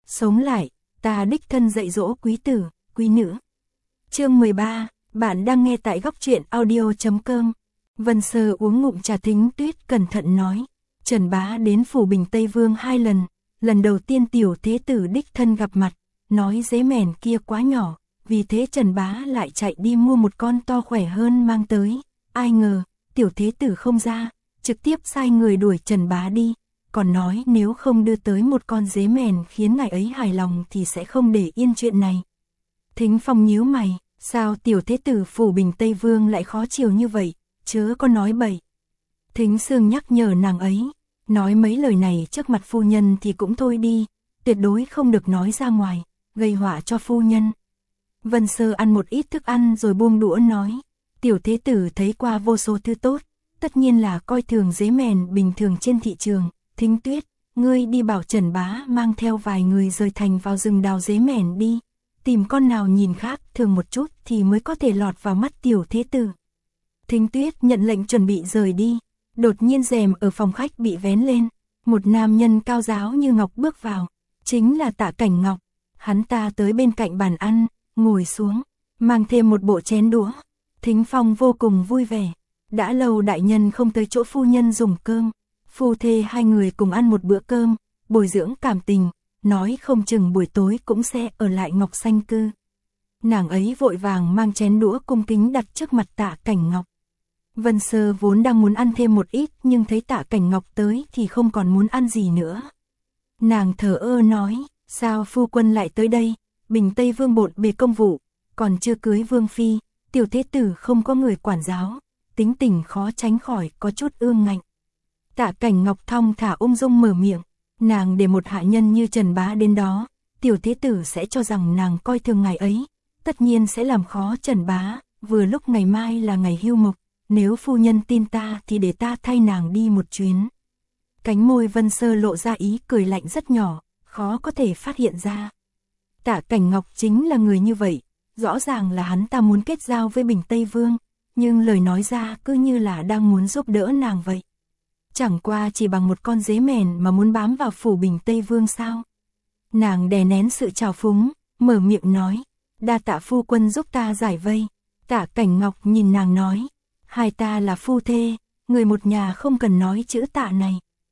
sống lại, ta đích thân dạy dỗ quý tử, quý nữ. Chương 13, bạn đang nghe tại góc truyện audio.com. Vân Sơ uống ngụm trà Thính Tuyết cẩn thận nói, Trần Bá đến phủ Bình Tây Vương 2 lần, lần đầu tiên tiểu thế tử đích thân gặp mặt, nói dế mèn kia quá nhỏ, vì thế Trần Bá lại chạy đi mua một con to khỏe hơn mang tới, ai ngờ, tiểu thế tử không ra, trực tiếp sai người đuổi Trần Bá đi, còn nói nếu không đưa tới một con dế mèn khiến ngài ấy hài lòng thì sẽ không để yên chuyện này. Thính Phong nhíu mày, sao tiểu thế tử phủ Bình Tây Vương lại khó chiều như vậy, chớ có nói bậy. Thính Sương nhắc nhở nàng ấy, nói mấy lời này trước mặt phu nhân thì cũng thôi đi, tuyệt đối không được nói ra ngoài, gây họa cho phu nhân. Vân Sơ ăn một ít thức ăn rồi buông đũa nói, tiểu thế tử thấy qua vô số thứ tốt, tất nhiên là coi thường dế mèn bình thường trên thị trường. Thính Tuyết, ngươi đi bảo Trần Bá mang theo vài người rời thành vào rừng đào dế mèn đi, tìm con nào nhìn khác thường một chút thì mới có thể lọt vào mắt tiểu thế tử. Thính Tuyết nhận lệnh chuẩn bị rời đi, đột nhiên rèm ở phòng khách bị vén lên, một nam nhân cao ráo như ngọc bước vào, chính là Tạ Cảnh Ngọc. Hắn ta tới bên cạnh bàn ăn, ngồi xuống, mang thêm một bộ chén đũa. Thính Phong vô cùng vui vẻ, đã lâu đại nhân không tới chỗ phu nhân dùng cơm, phu thê hai người cùng ăn một bữa cơm, bồi dưỡng cảm tình, nói không chừng buổi tối cũng sẽ ở lại Ngọc Xanh Cư. Nàng ấy vội vàng mang chén đũa cung kính đặt trước mặt Tạ Cảnh Ngọc. Vân Sơ vốn đang muốn ăn thêm một ít nhưng thấy Tạ Cảnh Ngọc tới thì không còn muốn ăn gì nữa. Nàng thờ ơ nói, sao phu quân lại tới đây, Bình Tây Vương bộn bề công vụ, còn chưa cưới Vương Phi, tiểu thế tử không có người quản giáo, tính tình khó tránh khỏi có chút ương ngạnh. Tạ Cảnh Ngọc thong thả ung dung mở miệng, nàng để một hạ nhân như Trần Bá đến đó, tiểu thế tử sẽ cho rằng nàng coi thường ngài ấy, tất nhiên sẽ làm khó Trần Bá, vừa lúc ngày mai là ngày hưu mộc, nếu phu nhân tin ta thì để ta thay nàng đi một chuyến. Cánh môi Vân Sơ lộ ra ý cười lạnh rất nhỏ, khó có thể phát hiện ra. Tạ Cảnh Ngọc chính là người như vậy, rõ ràng là hắn ta muốn kết giao với Bình Tây Vương, nhưng lời nói ra cứ như là đang muốn giúp đỡ nàng vậy. Chẳng qua chỉ bằng một con dế mèn mà muốn bám vào phủ Bình Tây Vương sao? Nàng đè nén sự trào phúng, mở miệng nói, đa tạ phu quân giúp ta giải vây. Tạ Cảnh Ngọc nhìn nàng nói, hai ta là phu thê, người một nhà không cần nói chữ tạ này.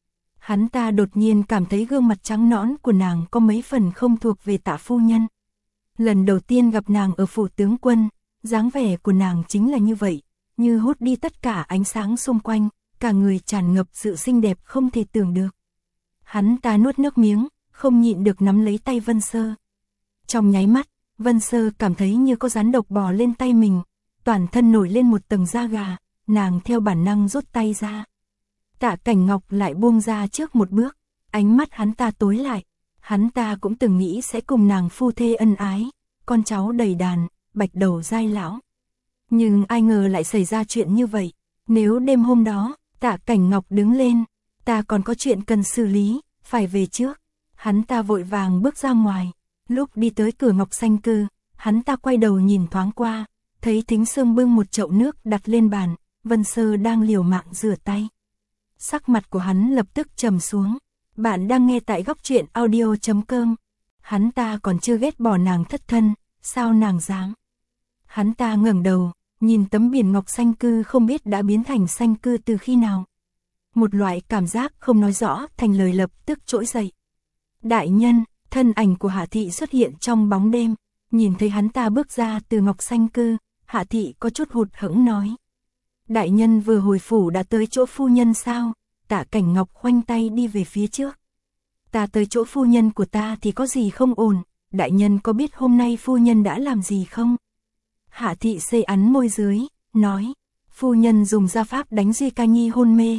Hắn ta đột nhiên cảm thấy gương mặt trắng nõn của nàng có mấy phần không thuộc về Tạ phu nhân. Lần đầu tiên gặp nàng ở phủ tướng quân, dáng vẻ của nàng chính là như vậy, như hút đi tất cả ánh sáng xung quanh, cả người tràn ngập sự xinh đẹp không thể tưởng được. Hắn ta nuốt nước miếng, không nhịn được nắm lấy tay Vân Sơ. Trong nháy mắt, Vân Sơ cảm thấy như có rắn độc bò lên tay mình, toàn thân nổi lên một tầng da gà, nàng theo bản năng rút tay ra. Tạ Cảnh Ngọc lại buông ra trước một bước, ánh mắt hắn ta tối lại, hắn ta cũng từng nghĩ sẽ cùng nàng phu thê ân ái, con cháu đầy đàn, bạch đầu giai lão. Nhưng ai ngờ lại xảy ra chuyện như vậy, nếu đêm hôm đó, Tạ Cảnh Ngọc đứng lên, ta còn có chuyện cần xử lý, phải về trước. Hắn ta vội vàng bước ra ngoài, lúc đi tới cửa Ngọc Xanh Cư, hắn ta quay đầu nhìn thoáng qua, thấy Thính Sương bưng một chậu nước đặt lên bàn, Vân Sơ đang liều mạng rửa tay. Sắc mặt của hắn lập tức trầm xuống, bạn đang nghe tại góc truyện audio.com. Hắn ta còn chưa ghét bỏ nàng thất thân, sao nàng dám. Hắn ta ngẩng đầu, nhìn tấm biển Ngọc Xanh Cư không biết đã biến thành Xanh Cư từ khi nào. Một loại cảm giác không nói rõ thành lời lập tức trỗi dậy. Đại nhân, thân ảnh của Hạ Thị xuất hiện trong bóng đêm, nhìn thấy hắn ta bước ra từ Ngọc Xanh Cư, Hạ Thị có chút hụt hẫng nói. Đại nhân vừa hồi phủ đã tới chỗ phu nhân sao? Tạ Cảnh Ngọc khoanh tay đi về phía trước. Ta tới chỗ phu nhân của ta thì có gì không ổn, đại nhân có biết hôm nay phu nhân đã làm gì không? Hạ Thị xê ắn môi dưới, nói, phu nhân dùng gia pháp đánh Duy Ca Nhi hôn mê,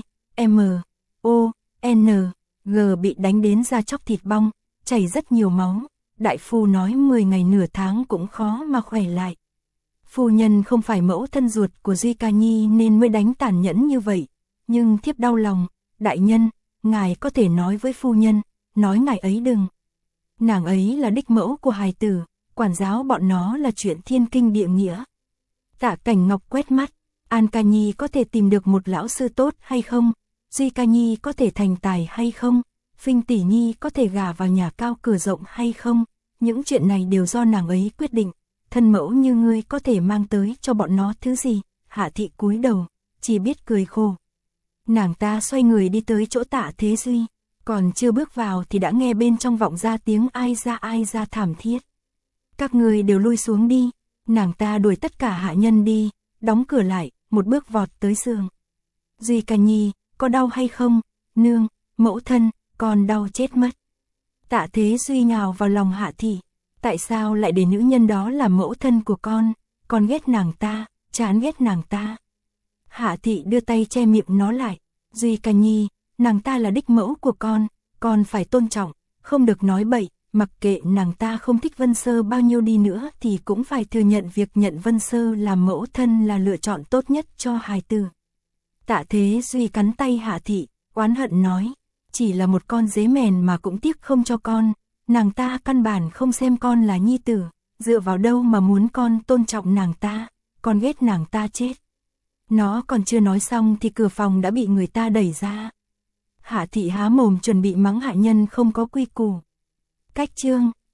M.O.N.G bị đánh đến da chóc thịt bong, chảy rất nhiều máu, đại phu nói 10 ngày nửa tháng cũng khó mà khỏe lại. Phu nhân không phải mẫu thân ruột của Duy Ca Nhi nên mới đánh tàn nhẫn như vậy, nhưng thiếp đau lòng, đại nhân, ngài có thể nói với phu nhân, nói ngài ấy đừng. Nàng ấy là đích mẫu của hài tử, quản giáo bọn nó là chuyện thiên kinh địa nghĩa. Tạ Cảnh Ngọc quét mắt, An Ca Nhi có thể tìm được một lão sư tốt hay không? Duy Ca Nhi có thể thành tài hay không? Phinh tỷ nhi có thể gả vào nhà cao cửa rộng hay không, những chuyện này đều do nàng ấy quyết định, thân mẫu như ngươi có thể mang tới cho bọn nó thứ gì. Hạ thị cúi đầu, chỉ biết cười khổ. Nàng ta xoay người đi tới chỗ Tạ Thế Duy, còn chưa bước vào thì đã nghe bên trong vọng ra tiếng ai ra thảm thiết. Các người đều lui xuống đi, nàng ta đuổi tất cả hạ nhân đi, đóng cửa lại, một bước vọt tới giường. Duy ca nhi, có đau hay không? Nương, mẫu thân, con đau chết mất. Tạ Thế Duy nhào vào lòng Hạ thị, tại sao lại để nữ nhân đó làm mẫu thân của con ghét nàng ta, chán ghét nàng ta. Hạ thị đưa tay che miệng nó lại, Duy ca nhi, nàng ta là đích mẫu của con phải tôn trọng, không được nói bậy, mặc kệ nàng ta không thích Vân Sơ bao nhiêu đi nữa thì cũng phải thừa nhận việc nhận Vân Sơ làm mẫu thân là lựa chọn tốt nhất cho hài tử. Tạ Thế Duy cắn tay Hạ thị, oán hận nói, chỉ là một con dế mèn mà cũng tiếc không cho con, nàng ta căn bản không xem con là nhi tử, dựa vào đâu mà muốn con tôn trọng nàng ta, con ghét nàng ta chết. Nó còn chưa nói xong thì cửa phòng đã bị người ta đẩy ra. Hạ thị há mồm chuẩn bị mắng hạ nhân không có quy củ. Cách chương